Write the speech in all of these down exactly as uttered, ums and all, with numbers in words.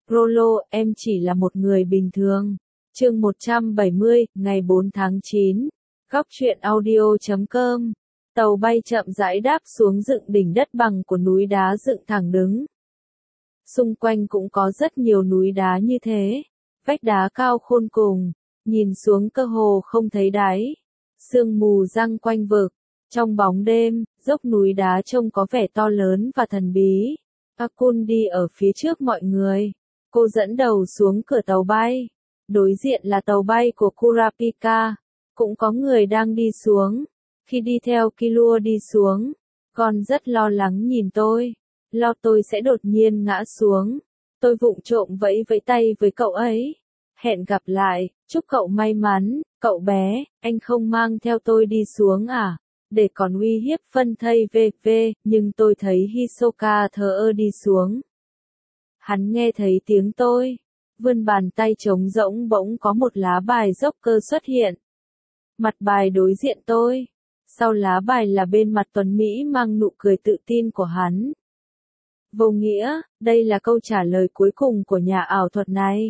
Rolo, em chỉ là một người bình thường. Chương một trăm bảy mươi, ngày bốn tháng chín. Góc truyện audio chấm com. Tàu bay chậm rãi đáp xuống dựng đỉnh đất bằng của núi đá dựng thẳng đứng. Xung quanh cũng có rất nhiều núi đá như thế. Vách đá cao khôn cùng, nhìn xuống cơ hồ không thấy đáy. Sương mù giăng quanh vực. Trong bóng đêm, dốc núi đá trông có vẻ to lớn và thần bí. Akun đi ở phía trước mọi người. Cô dẫn đầu xuống cửa tàu bay. Đối diện là tàu bay của Kurapika. Cũng có người đang đi xuống. Khi đi theo Killua đi xuống, con rất lo lắng nhìn tôi. Lo tôi sẽ đột nhiên ngã xuống. Tôi vụng trộm vẫy vẫy tay với cậu ấy. Hẹn gặp lại, chúc cậu may mắn. Cậu bé, anh không mang theo tôi đi xuống à? Để còn uy hiếp phân thây vê vê, nhưng tôi thấy Hisoka thờ ơ đi xuống. Hắn nghe thấy tiếng tôi, vươn bàn tay trống rỗng bỗng có một lá bài dốc cơ xuất hiện. Mặt bài đối diện tôi, sau lá bài là bên mặt tuấn Mỹ mang nụ cười tự tin của hắn. Vô nghĩa, đây là câu trả lời cuối cùng của nhà ảo thuật này.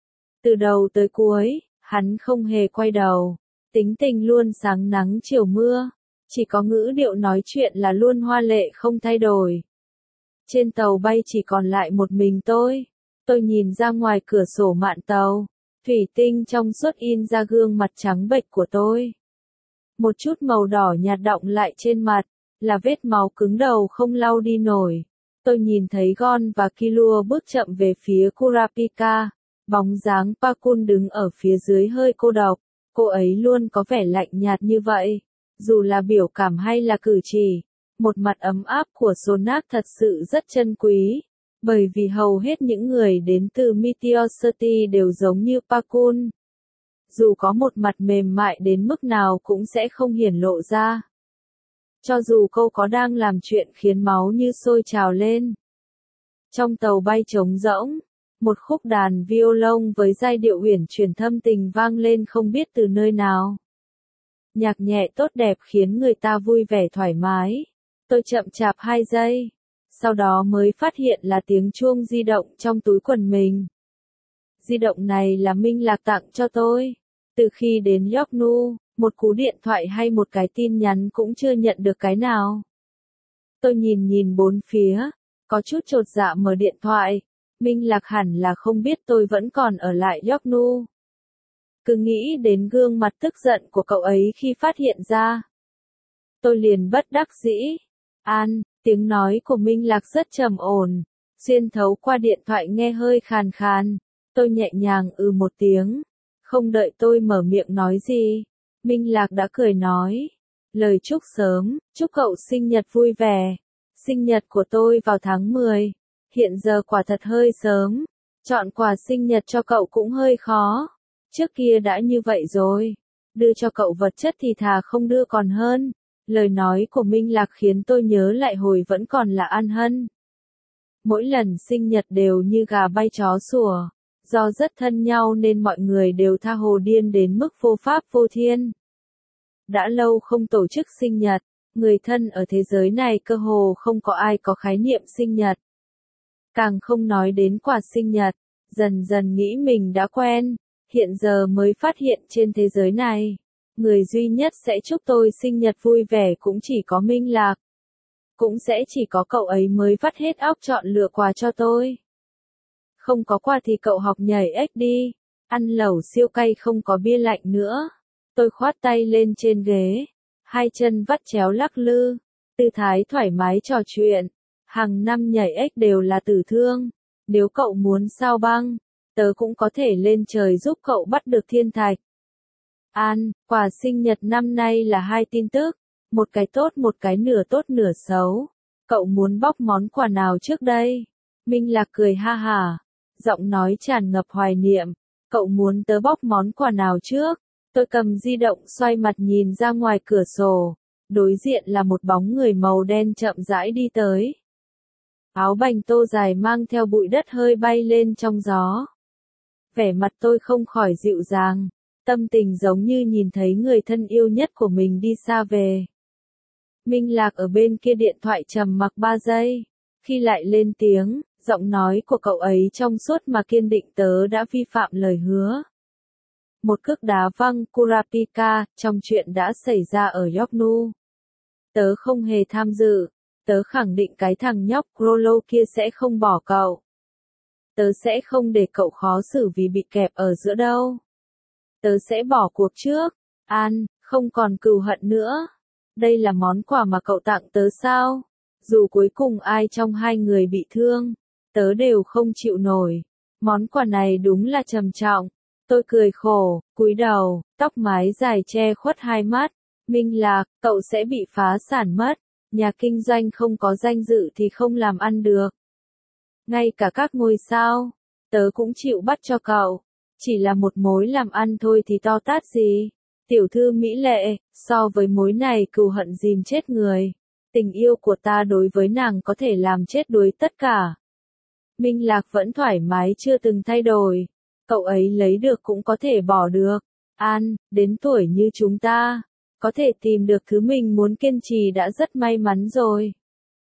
Từ đầu tới cuối, hắn không hề quay đầu, tính tình luôn sáng nắng chiều mưa. Chỉ có ngữ điệu nói chuyện là luôn hoa lệ không thay đổi. Trên tàu bay chỉ còn lại một mình tôi. Tôi nhìn ra ngoài cửa sổ mạn tàu. Thủy tinh trong suốt in ra gương mặt trắng bệch của tôi. Một chút màu đỏ nhạt đọng lại trên mặt, là vết máu cứng đầu không lau đi nổi. Tôi nhìn thấy Gon và Killua bước chậm về phía Kurapika. Bóng dáng Pakun đứng ở phía dưới hơi cô độc. Cô ấy luôn có vẻ lạnh nhạt như vậy. Dù là biểu cảm hay là cử chỉ, một mặt ấm áp của Sonak thật sự rất chân quý, bởi vì hầu hết những người đến từ Meteor City đều giống như Pakun. Dù có một mặt mềm mại đến mức nào cũng sẽ không hiển lộ ra. Cho dù cô có đang làm chuyện khiến máu như sôi trào lên. Trong tàu bay trống rỗng, một khúc đàn violon với giai điệu uyển chuyển thâm tình vang lên không biết từ nơi nào. Nhạc nhẹ tốt đẹp khiến người ta vui vẻ thoải mái. Tôi chậm chạp hai giây. Sau đó mới phát hiện là tiếng chuông di động trong túi quần mình. Di động này là Minh Lạc tặng cho tôi. Từ khi đến Yorknu, một cú điện thoại hay một cái tin nhắn cũng chưa nhận được cái nào. Tôi nhìn nhìn bốn phía, có chút chột dạ mở điện thoại. Minh Lạc hẳn là không biết tôi vẫn còn ở lại Yorknu. Cứ nghĩ đến gương mặt tức giận của cậu ấy khi phát hiện ra. Tôi liền bất đắc dĩ. An, tiếng nói của Minh Lạc rất trầm ổn, xuyên thấu qua điện thoại nghe hơi khàn khàn. Tôi nhẹ nhàng ừ một tiếng. Không đợi tôi mở miệng nói gì, Minh Lạc đã cười nói. Lời chúc sớm, chúc cậu sinh nhật vui vẻ. Sinh nhật của tôi vào tháng mười. Hiện giờ quả thật hơi sớm. Chọn quà sinh nhật cho cậu cũng hơi khó. Trước kia đã như vậy rồi. Đưa cho cậu vật chất thì thà không đưa còn hơn. Lời nói của Minh Lạc khiến tôi nhớ lại hồi vẫn còn là An Hân. Mỗi lần sinh nhật đều như gà bay chó sủa. Do rất thân nhau nên mọi người đều tha hồ điên đến mức vô pháp vô thiên. Đã lâu không tổ chức sinh nhật. Người thân ở thế giới này cơ hồ không có ai có khái niệm sinh nhật. Càng không nói đến quà sinh nhật. Dần dần nghĩ mình đã quen. Hiện giờ mới phát hiện trên thế giới này, người duy nhất sẽ chúc tôi sinh nhật vui vẻ cũng chỉ có Minh Lạc. Cũng sẽ chỉ có cậu ấy mới vắt hết óc chọn lựa quà cho tôi. Không có quà thì cậu học nhảy ếch đi, ăn lẩu siêu cay không có bia lạnh nữa. Tôi khoát tay lên trên ghế, hai chân vắt chéo lắc lư, tư thái thoải mái trò chuyện. Hàng năm nhảy ếch đều là tử thương, nếu cậu muốn sao băng, tớ cũng có thể lên trời giúp cậu bắt được thiên thạch. An, quà sinh nhật năm nay là hai tin tức, một cái tốt một cái nửa tốt nửa xấu. Cậu muốn bóc món quà nào trước đây? Minh Lạc cười ha hả, giọng nói tràn ngập hoài niệm. Cậu muốn tớ bóc món quà nào trước? Tôi cầm di động xoay mặt nhìn ra ngoài cửa sổ. Đối diện là một bóng người màu đen chậm rãi đi tới. Áo bành tô dài mang theo bụi đất hơi bay lên trong gió. Vẻ mặt tôi không khỏi dịu dàng, tâm tình giống như nhìn thấy người thân yêu nhất của mình đi xa về. Minh Lạc ở bên kia điện thoại trầm mặc ba giây, khi lại lên tiếng, Giọng nói của cậu ấy trong suốt mà kiên định, tớ đã vi phạm lời hứa. Một cước đá văng Kurapika, trong chuyện đã xảy ra ở Yoknu. Tớ không hề tham dự, tớ khẳng định cái thằng nhóc Krollo kia sẽ không bỏ cậu. Tớ sẽ không để cậu khó xử vì bị kẹp ở giữa đâu. Tớ sẽ bỏ cuộc trước, An, không còn cừu hận nữa. Đây là món quà mà cậu tặng tớ sao? Dù cuối cùng ai trong hai người bị thương, tớ đều không chịu nổi. Món quà này đúng là trầm trọng. Tôi cười khổ, cúi đầu, tóc mái dài che khuất hai mắt. Minh Lạc, cậu sẽ bị phá sản mất. Nhà kinh doanh không có danh dự thì không làm ăn được. Ngay cả các ngôi sao, tớ cũng chịu bắt cho cậu. Chỉ là một mối làm ăn thôi thì to tát gì. Tiểu thư mỹ lệ, so với mối này cừu hận dìm chết người. Tình yêu của ta đối với nàng có thể làm chết đuối tất cả. Minh Lạc vẫn thoải mái chưa từng thay đổi. Cậu ấy lấy được cũng có thể bỏ được. An, đến tuổi như chúng ta, có thể tìm được thứ mình muốn kiên trì đã rất may mắn rồi.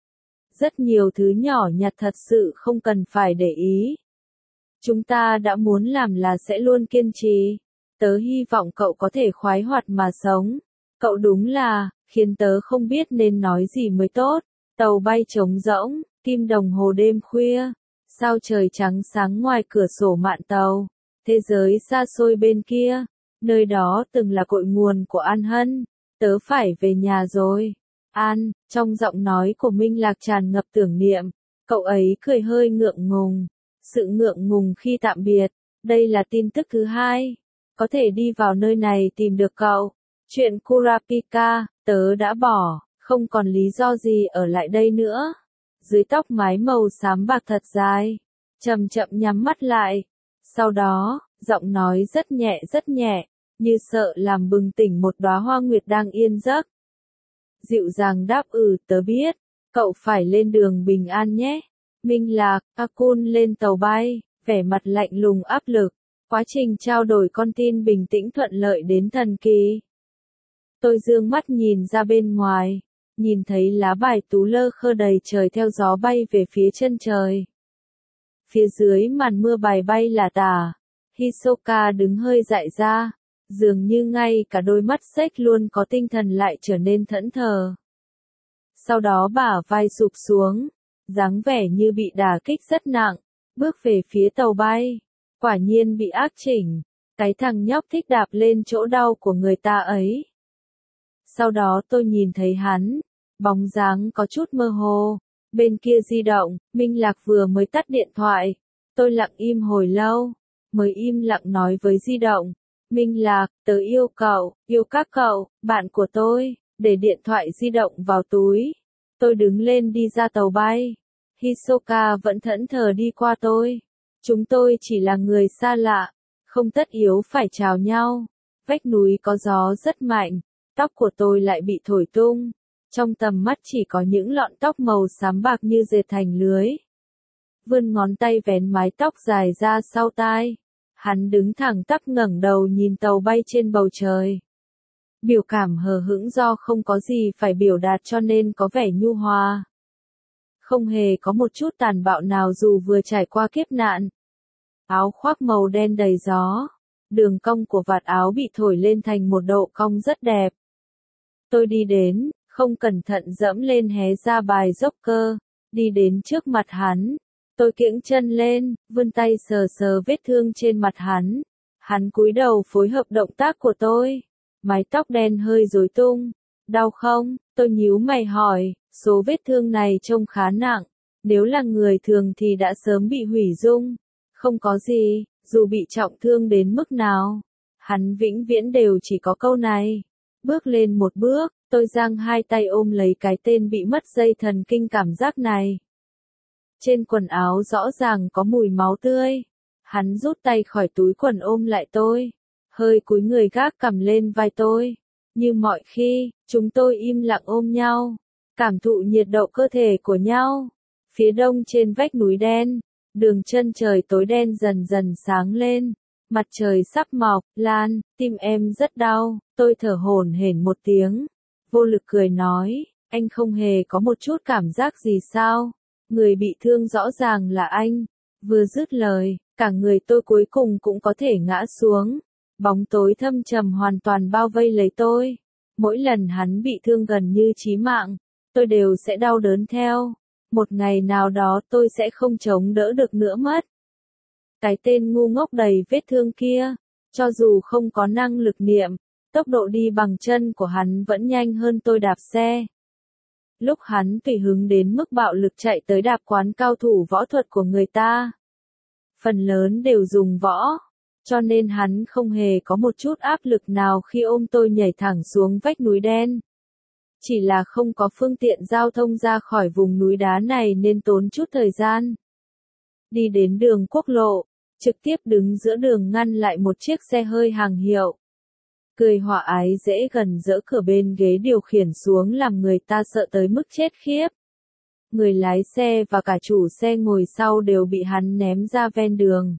Rất nhiều thứ nhỏ nhặt thật sự không cần phải để ý. Chúng ta đã muốn làm là sẽ luôn kiên trì. Tớ hy vọng cậu có thể khoái hoạt mà sống. Cậu đúng là, khiến tớ không biết nên nói gì mới tốt. Tàu bay trống rỗng, kim đồng hồ đêm khuya. Sao trời trắng sáng ngoài cửa sổ mạn tàu. Thế giới xa xôi bên kia. Nơi đó từng là cội nguồn của An Hân. Tớ phải về nhà rồi. An, trong giọng nói của Minh Lạc tràn ngập tưởng niệm. Cậu ấy cười hơi ngượng ngùng. Sự ngượng ngùng khi tạm biệt. Đây là tin tức thứ hai. Có thể đi vào nơi này tìm được cậu. Chuyện Kurapika, tớ đã bỏ, không còn lý do gì ở lại đây nữa. Dưới tóc mái màu xám bạc thật dài, chậm chậm nhắm mắt lại. Sau đó, giọng nói rất nhẹ rất nhẹ, như sợ làm bừng tỉnh một đóa hoa nguyệt đang yên giấc. Dịu dàng đáp ừ, tớ biết, cậu phải lên đường bình an nhé. Minh Lạc, Akun lên tàu bay, vẻ mặt lạnh lùng áp lực. Quá trình trao đổi con tin bình tĩnh thuận lợi đến thần kỳ. Tôi dương mắt nhìn ra bên ngoài, nhìn thấy lá bài tú lơ khơ đầy trời theo gió bay về phía chân trời. Phía dưới màn mưa bài bay là tả, Hisoka đứng hơi dại ra, dường như ngay cả đôi mắt xếch luôn có tinh thần lại trở nên thẫn thờ. Sau đó bả vai sụp xuống, dáng vẻ như bị đả kích rất nặng, bước về phía tàu bay. Quả nhiên bị ác chỉnh, cái thằng nhóc thích đạp lên chỗ đau của người ta ấy. Sau đó tôi nhìn thấy hắn, bóng dáng có chút mơ hồ, bên kia di động, Minh Lạc vừa mới tắt điện thoại. Tôi lặng im hồi lâu, mới im lặng nói với di động, Minh Lạc, tớ yêu cậu, yêu các cậu, bạn của tôi, để điện thoại di động vào túi. Tôi đứng lên đi ra tàu bay, Hisoka vẫn thẫn thờ đi qua tôi. Chúng tôi chỉ là người xa lạ, không tất yếu phải chào nhau. Vách núi có gió rất mạnh, tóc của tôi lại bị thổi tung. Trong tầm mắt chỉ có những lọn tóc màu xám bạc như dệt thành lưới. Vươn ngón tay vén mái tóc dài ra sau tai. Hắn đứng thẳng tắp ngẩng đầu nhìn tàu bay trên bầu trời. Biểu cảm hờ hững do không có gì phải biểu đạt cho nên có vẻ nhu hòa. Không hề có một chút tàn bạo nào dù vừa trải qua kiếp nạn. Áo khoác màu đen đầy gió. Đường cong của vạt áo bị thổi lên thành một độ cong rất đẹp. Tôi đi đến, không cẩn thận dẫm lên hé ra bài dốc cơ. Đi đến trước mặt hắn. Tôi kiễng chân lên, vươn tay sờ sờ vết thương trên mặt hắn. Hắn cúi đầu phối hợp động tác của tôi. Mái tóc đen hơi rối tung. Đau không? Tôi nhíu mày hỏi, số vết thương này trông khá nặng. Nếu là người thường thì đã sớm bị hủy dung. Không có gì, dù bị trọng thương đến mức nào. Hắn vĩnh viễn đều chỉ có câu này. Bước lên một bước, tôi giang hai tay ôm lấy cái tên bị mất dây thần kinh cảm giác này. Trên quần áo rõ ràng có mùi máu tươi. Hắn rút tay khỏi túi quần ôm lại tôi. Hơi cúi người gác cằm lên vai tôi. Như mọi khi, chúng tôi im lặng ôm nhau. Cảm thụ nhiệt độ cơ thể của nhau. Phía đông trên vách núi đen. Đường chân trời tối đen dần dần sáng lên. Mặt trời sắp mọc, Lan, tim em rất đau. Tôi thở hổn hển một tiếng. Vô lực cười nói, anh không hề có một chút cảm giác gì sao? Người bị thương rõ ràng là anh. Vừa dứt lời, cả người tôi cuối cùng cũng có thể ngã xuống. Bóng tối thâm trầm hoàn toàn bao vây lấy tôi. Mỗi lần hắn bị thương gần như chí mạng, tôi đều sẽ đau đớn theo. Một ngày nào đó tôi sẽ không chống đỡ được nữa mất. Cái tên ngu ngốc đầy vết thương kia, cho dù không có năng lực niệm, tốc độ đi bằng chân của hắn vẫn nhanh hơn tôi đạp xe. Lúc hắn tùy hứng đến mức bạo lực chạy tới đạp quán cao thủ võ thuật của người ta, phần lớn đều dùng võ, cho nên hắn không hề có một chút áp lực nào khi ôm tôi nhảy thẳng xuống vách núi đen. Chỉ là không có phương tiện giao thông ra khỏi vùng núi đá này nên tốn chút thời gian. Đi đến đường quốc lộ, trực tiếp đứng giữa đường ngăn lại một chiếc xe hơi hàng hiệu. Cười hòa ái dễ gần dỡ cửa bên ghế điều khiển xuống làm người ta sợ tới mức chết khiếp. Người lái xe và cả chủ xe ngồi sau đều bị hắn ném ra ven đường.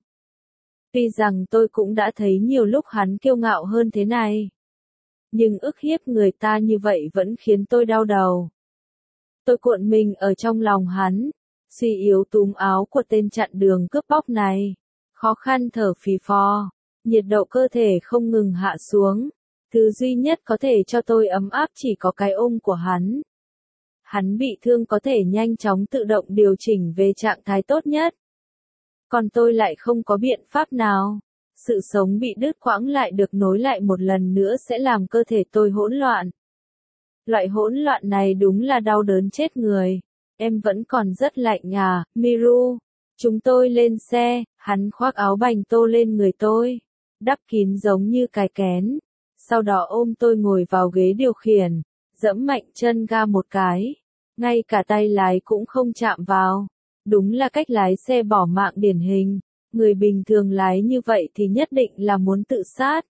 Tuy rằng tôi cũng đã thấy nhiều lúc hắn kiêu ngạo hơn thế này, nhưng ức hiếp người ta như vậy vẫn khiến tôi đau đầu. Tôi cuộn mình ở trong lòng hắn, suy yếu túm áo của tên chặn đường cướp bóc này, khó khăn thở phì phò, nhiệt độ cơ thể không ngừng hạ xuống. Thứ duy nhất có thể cho tôi ấm áp chỉ có cái ôm của hắn. Hắn bị thương có thể nhanh chóng tự động điều chỉnh về trạng thái tốt nhất. Còn tôi lại không có biện pháp nào. Sự sống bị đứt quãng lại được nối lại một lần nữa sẽ làm cơ thể tôi hỗn loạn. Loại hỗn loạn này đúng là đau đớn chết người. Em vẫn còn rất lạnh à, Miru. Chúng tôi lên xe, hắn khoác áo bành tô lên người tôi, đắp kín giống như cái kén. Sau đó ôm tôi ngồi vào ghế điều khiển, dẫm mạnh chân ga một cái. Ngay cả tay lái cũng không chạm vào. Đúng là cách lái xe bỏ mạng điển hình. Người bình thường lái như vậy thì nhất định là muốn tự sát.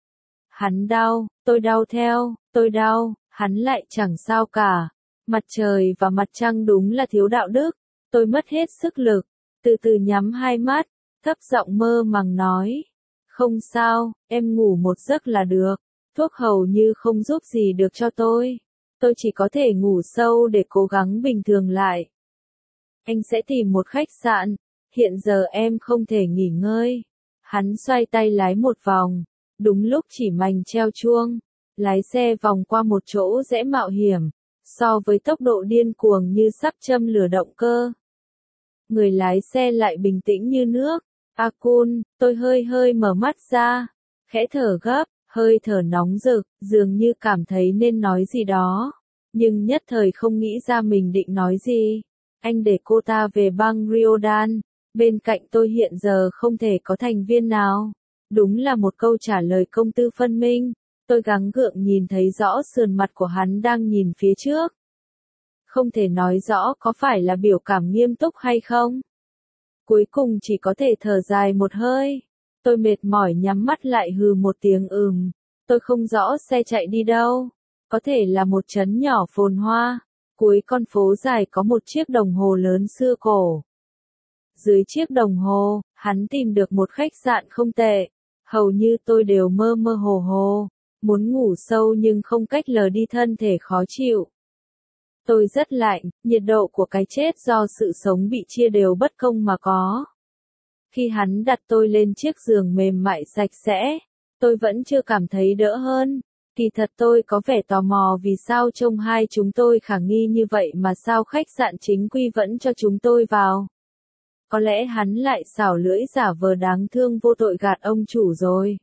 Hắn đau, tôi đau theo, tôi đau, hắn lại chẳng sao cả. Mặt trời và mặt trăng đúng là thiếu đạo đức. Tôi mất hết sức lực, từ từ nhắm hai mắt, thấp giọng mơ màng nói. Không sao, em ngủ một giấc là được. Thuốc hầu như không giúp gì được cho tôi. Tôi chỉ có thể ngủ sâu để cố gắng bình thường lại. Anh sẽ tìm một khách sạn. Hiện giờ em không thể nghỉ ngơi. Hắn xoay tay lái một vòng. Đúng lúc chỉ mành treo chuông. Lái xe vòng qua một chỗ rẽ mạo hiểm. So với tốc độ điên cuồng như sắp châm lửa động cơ. Người lái xe lại bình tĩnh như nước. Akun, tôi hơi hơi mở mắt ra. Khẽ thở gấp, hơi thở nóng rực, dường như cảm thấy nên nói gì đó. Nhưng nhất thời không nghĩ ra mình định nói gì. Anh để cô ta về bang Ryodan. Bên cạnh tôi hiện giờ không thể có thành viên nào. Đúng là một câu trả lời công tư phân minh. Tôi gắng gượng nhìn thấy rõ sườn mặt của hắn đang nhìn phía trước. Không thể nói rõ có phải là biểu cảm nghiêm túc hay không. Cuối cùng chỉ có thể thở dài một hơi. Tôi mệt mỏi nhắm mắt lại hừ một tiếng ừm. Tôi không rõ xe chạy đi đâu. Có thể là một trấn nhỏ phồn hoa. Cuối con phố dài có một chiếc đồng hồ lớn xưa cổ. Dưới chiếc đồng hồ, hắn tìm được một khách sạn không tệ. Hầu như tôi đều mơ mơ hồ hồ. Muốn ngủ sâu nhưng không cách lờ đi thân thể khó chịu. Tôi rất lạnh, nhiệt độ của cái chết do sự sống bị chia đều bất công mà có. Khi hắn đặt tôi lên chiếc giường mềm mại sạch sẽ, tôi vẫn chưa cảm thấy đỡ hơn. Kỳ thật tôi có vẻ tò mò vì sao trông hai chúng tôi khả nghi như vậy mà sao khách sạn chính quy vẫn cho chúng tôi vào. Có lẽ hắn lại xảo lưỡi giả vờ đáng thương vô tội gạt ông chủ rồi.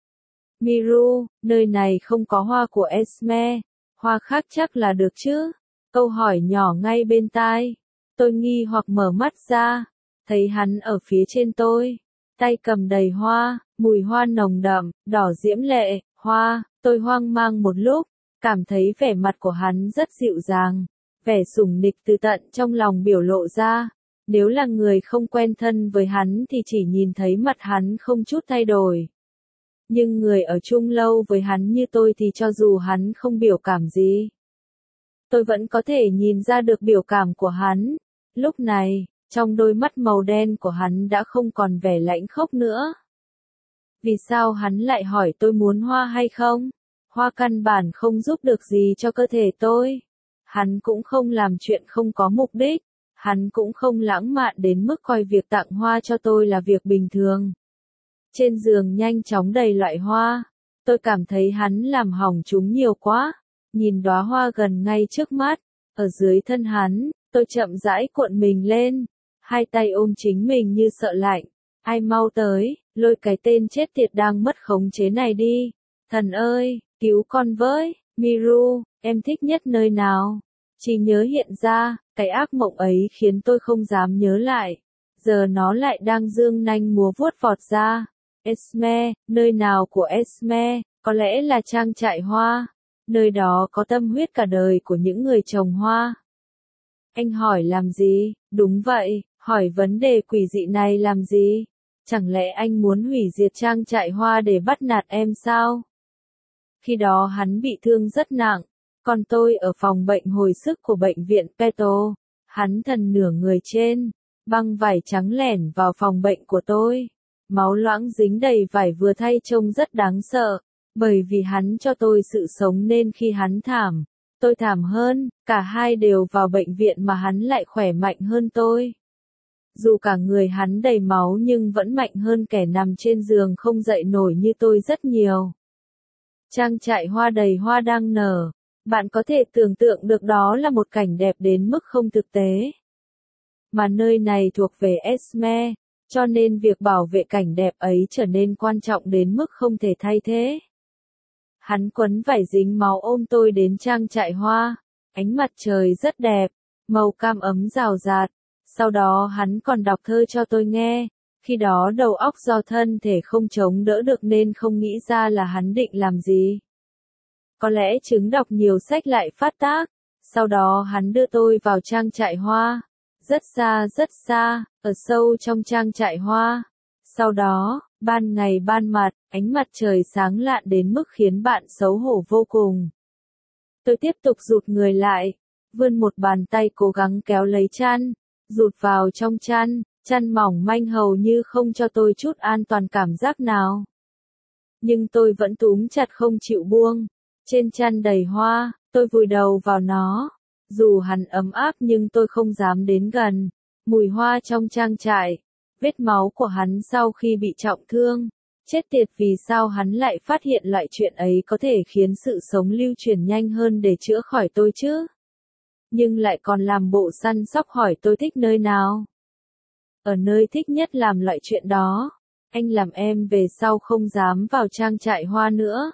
Miru, nơi này không có hoa của Esme, hoa khác chắc là được chứ? Câu hỏi nhỏ ngay bên tai. Tôi nghi hoặc mở mắt ra, thấy hắn ở phía trên tôi, tay cầm đầy hoa, mùi hoa nồng đậm, đỏ diễm lệ, hoa. Tôi hoang mang một lúc, cảm thấy vẻ mặt của hắn rất dịu dàng, vẻ sủng nịch từ tận trong lòng biểu lộ ra. Nếu là người không quen thân với hắn thì chỉ nhìn thấy mặt hắn không chút thay đổi. Nhưng người ở chung lâu với hắn như tôi thì cho dù hắn không biểu cảm gì, tôi vẫn có thể nhìn ra được biểu cảm của hắn. Lúc này, trong đôi mắt màu đen của hắn đã không còn vẻ lãnh khốc nữa. Vì sao hắn lại hỏi tôi muốn hoa hay không? Hoa căn bản không giúp được gì cho cơ thể tôi. Hắn cũng không làm chuyện không có mục đích. Hắn cũng không lãng mạn đến mức coi việc tặng hoa cho tôi là việc bình thường. Trên giường nhanh chóng đầy loại hoa. Tôi cảm thấy hắn làm hỏng chúng nhiều quá. Nhìn đóa hoa gần ngay trước mắt. Ở dưới thân hắn, tôi chậm rãi cuộn mình lên. Hai tay ôm chính mình như sợ lạnh. Ai mau tới, lôi cái tên chết tiệt đang mất khống chế này đi. Thần ơi, cứu con với. Miru, em thích nhất nơi nào? Chỉ nhớ hiện ra, cái ác mộng ấy khiến tôi không dám nhớ lại. Giờ nó lại đang dương nanh múa vuốt vọt ra. Esme, nơi nào của Esme, có lẽ là trang trại hoa. Nơi đó có tâm huyết cả đời của những người trồng hoa. Anh hỏi làm gì? Đúng vậy, hỏi vấn đề quỷ dị này làm gì? Chẳng lẽ anh muốn hủy diệt trang trại hoa để bắt nạt em sao? Khi đó hắn bị thương rất nặng, còn tôi ở phòng bệnh hồi sức của bệnh viện Peto. Hắn thần nửa người trên, băng vải trắng lẻn vào phòng bệnh của tôi. Máu loãng dính đầy vải vừa thay trông rất đáng sợ, bởi vì hắn cho tôi sự sống nên khi hắn thảm, tôi thảm hơn, cả hai đều vào bệnh viện mà hắn lại khỏe mạnh hơn tôi. Dù cả người hắn đầy máu nhưng vẫn mạnh hơn kẻ nằm trên giường không dậy nổi như tôi rất nhiều. Trang trại hoa đầy hoa đang nở, bạn có thể tưởng tượng được đó là một cảnh đẹp đến mức không thực tế. Mà nơi này thuộc về Esme, cho nên việc bảo vệ cảnh đẹp ấy trở nên quan trọng đến mức không thể thay thế. Hắn quấn vải dính máu ôm tôi đến trang trại hoa, ánh mặt trời rất đẹp, màu cam ấm rào rạt. Sau đó hắn còn đọc thơ cho tôi nghe, khi đó đầu óc do thân thể không chống đỡ được nên không nghĩ ra là hắn định làm gì. Có lẽ chứng đọc nhiều sách lại phát tác, sau đó hắn đưa tôi vào trang trại hoa, rất xa rất xa, ở sâu trong trang trại hoa. Sau đó, ban ngày ban mặt, ánh mặt trời sáng lạn đến mức khiến bạn xấu hổ vô cùng. Tôi tiếp tục rụt người lại, vươn một bàn tay cố gắng kéo lấy chăn, rụt vào trong chăn, chăn mỏng manh hầu như không cho tôi chút an toàn cảm giác nào. Nhưng tôi vẫn túm chặt không chịu buông, trên chăn đầy hoa, tôi vùi đầu vào nó. Dù hắn ấm áp nhưng tôi không dám đến gần. Mùi hoa trong trang trại, vết máu của hắn sau khi bị trọng thương. Chết tiệt, vì sao hắn lại phát hiện loại chuyện ấy có thể khiến sự sống lưu truyền nhanh hơn để chữa khỏi tôi chứ? Nhưng lại còn làm bộ săn sóc hỏi tôi thích nơi nào. Ở nơi thích nhất làm loại chuyện đó. Anh làm em về sau không dám vào trang trại hoa nữa.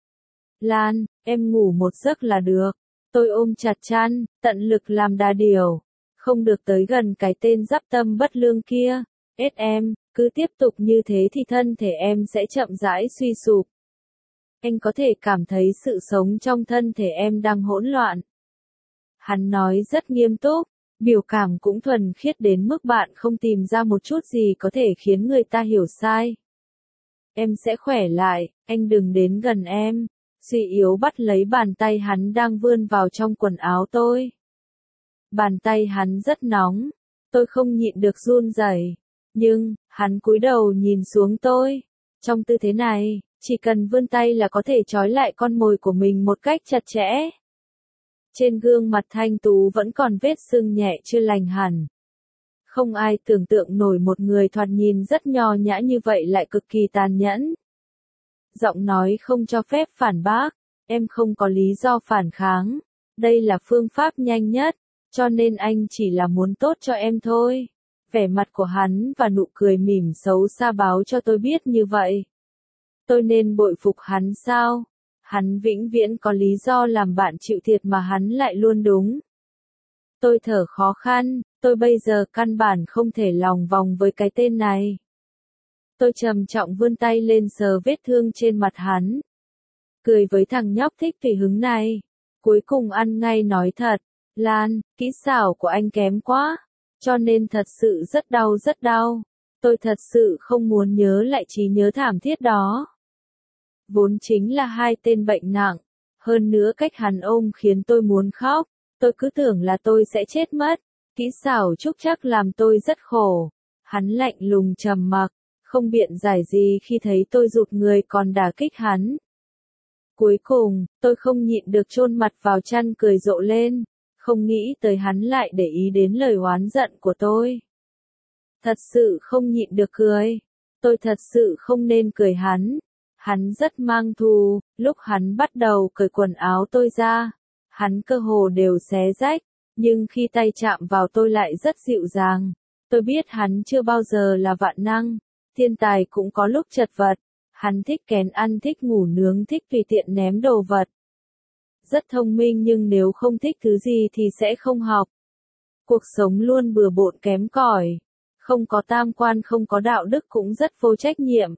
Lan, em ngủ một giấc là được. Tôi ôm chặt chăn, tận lực làm đà điểu. Không được tới gần cái tên giáp tâm bất lương kia. Ết em, cứ tiếp tục như thế thì thân thể em sẽ chậm rãi suy sụp. Anh có thể cảm thấy sự sống trong thân thể em đang hỗn loạn. Hắn nói rất nghiêm túc, biểu cảm cũng thuần khiết đến mức bạn không tìm ra một chút gì có thể khiến người ta hiểu sai. Em sẽ khỏe lại, anh đừng đến gần em. Suy yếu bắt lấy bàn tay hắn đang vươn vào trong quần áo tôi. Bàn tay hắn rất nóng, tôi không nhịn được run rẩy. Nhưng, hắn cúi đầu nhìn xuống tôi. Trong tư thế này, chỉ cần vươn tay là có thể trói lại con mồi của mình một cách chặt chẽ. Trên gương mặt thanh tú vẫn còn vết sưng nhẹ chưa lành hẳn. Không ai tưởng tượng nổi một người thoạt nhìn rất nho nhã như vậy lại cực kỳ tàn nhẫn. Giọng nói không cho phép phản bác, em không có lý do phản kháng. Đây là phương pháp nhanh nhất, cho nên anh chỉ là muốn tốt cho em thôi. Vẻ mặt của hắn và nụ cười mỉm xấu xa báo cho tôi biết như vậy. Tôi nên bội phục hắn sao? Hắn vĩnh viễn có lý do làm bạn chịu thiệt mà hắn lại luôn đúng. Tôi thở khó khăn, tôi bây giờ căn bản không thể lòng vòng với cái tên này. Tôi trầm trọng vươn tay lên sờ vết thương trên mặt hắn. Cười với thằng nhóc thích tùy hứng này. Cuối cùng ăn ngay nói thật, Lan, kỹ xảo của anh kém quá. Cho nên thật sự rất đau rất đau. Tôi thật sự không muốn nhớ lại trí nhớ thảm thiết đó. Vốn chính là hai tên bệnh nặng. Hơn nữa cách hắn ôm khiến tôi muốn khóc. Tôi cứ tưởng là tôi sẽ chết mất. Kỹ xảo trúc chắc làm tôi rất khổ. Hắn lạnh lùng trầm mặc, không biện giải gì khi thấy tôi rụt người còn đả kích hắn. Cuối cùng, tôi không nhịn được chôn mặt vào chăn cười rộ lên. không nghĩ tới hắn lại để ý đến lời oán giận của tôi. Thật sự không nhịn được cười. Tôi thật sự không nên cười hắn. Hắn rất mang thù, lúc hắn bắt đầu cởi quần áo tôi ra, hắn cơ hồ đều xé rách, nhưng khi tay chạm vào tôi lại rất dịu dàng. Tôi biết hắn chưa bao giờ là vạn năng, thiên tài cũng có lúc chật vật, hắn thích kén ăn, thích ngủ nướng, thích tùy tiện ném đồ vật. Rất thông minh nhưng nếu không thích thứ gì thì sẽ không học. Cuộc sống luôn bừa bộn kém cỏi, không có tam quan, không có đạo đức, cũng rất vô trách nhiệm.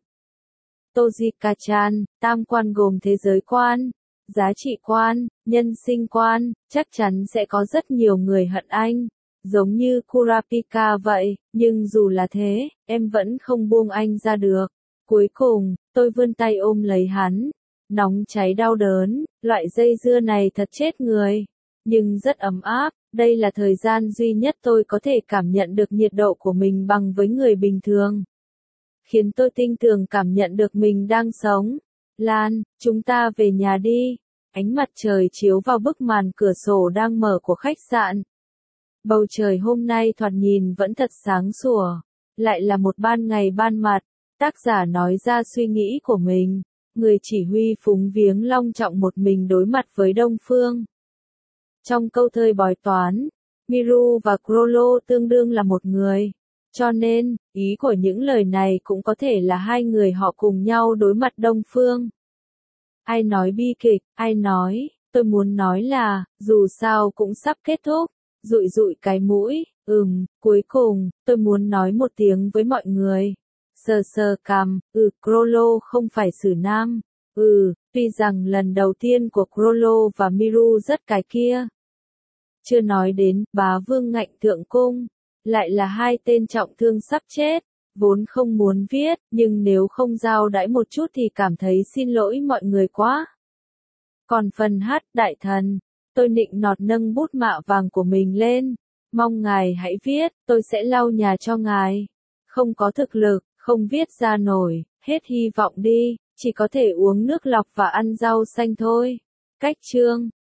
Toji-chan, tam quan gồm thế giới quan, giá trị quan, nhân sinh quan, chắc chắn sẽ có rất nhiều người hận anh, giống như Kurapika vậy, nhưng dù là thế, em vẫn không buông anh ra được. Cuối cùng, tôi vươn tay ôm lấy hắn, nóng cháy đau đớn, loại dây dưa này thật chết người, nhưng rất ấm áp, đây là thời gian duy nhất tôi có thể cảm nhận được nhiệt độ của mình bằng với người bình thường. Khiến tôi tinh tường cảm nhận được mình đang sống. Lan, chúng ta về nhà đi. Ánh mặt trời chiếu vào bức màn cửa sổ đang mở của khách sạn. Bầu trời hôm nay thoạt nhìn vẫn thật sáng sủa. Lại là một ban ngày ban mặt. Tác giả nói ra suy nghĩ của mình. Người chỉ huy phúng viếng long trọng một mình đối mặt với Đông Phương. Trong câu thơ bói toán, Miru và Crollo tương đương là một người. Cho nên, ý của những lời này cũng có thể là hai người họ cùng nhau đối mặt Đông Phương. Ai nói bi kịch, ai nói, tôi muốn nói là, dù sao cũng sắp kết thúc, dụi dụi cái mũi, ừm, cuối cùng, tôi muốn nói một tiếng với mọi người. Sờ sờ cằm, ừ, Crollo không phải xử nam, ừ, tuy rằng lần đầu tiên của Crollo và Miru rất cái kia. Chưa nói đến, bá vương ngạnh thượng cung. Lại là hai tên trọng thương sắp chết, vốn không muốn viết, nhưng nếu không giao đãi một chút thì cảm thấy xin lỗi mọi người quá. Còn phần hát, đại thần, tôi nịnh nọt nâng bút mạ vàng của mình lên, mong ngài hãy viết, tôi sẽ lau nhà cho ngài. Không có thực lực, không viết ra nổi, hết hy vọng đi, chỉ có thể uống nước lọc và ăn rau xanh thôi. Cách chương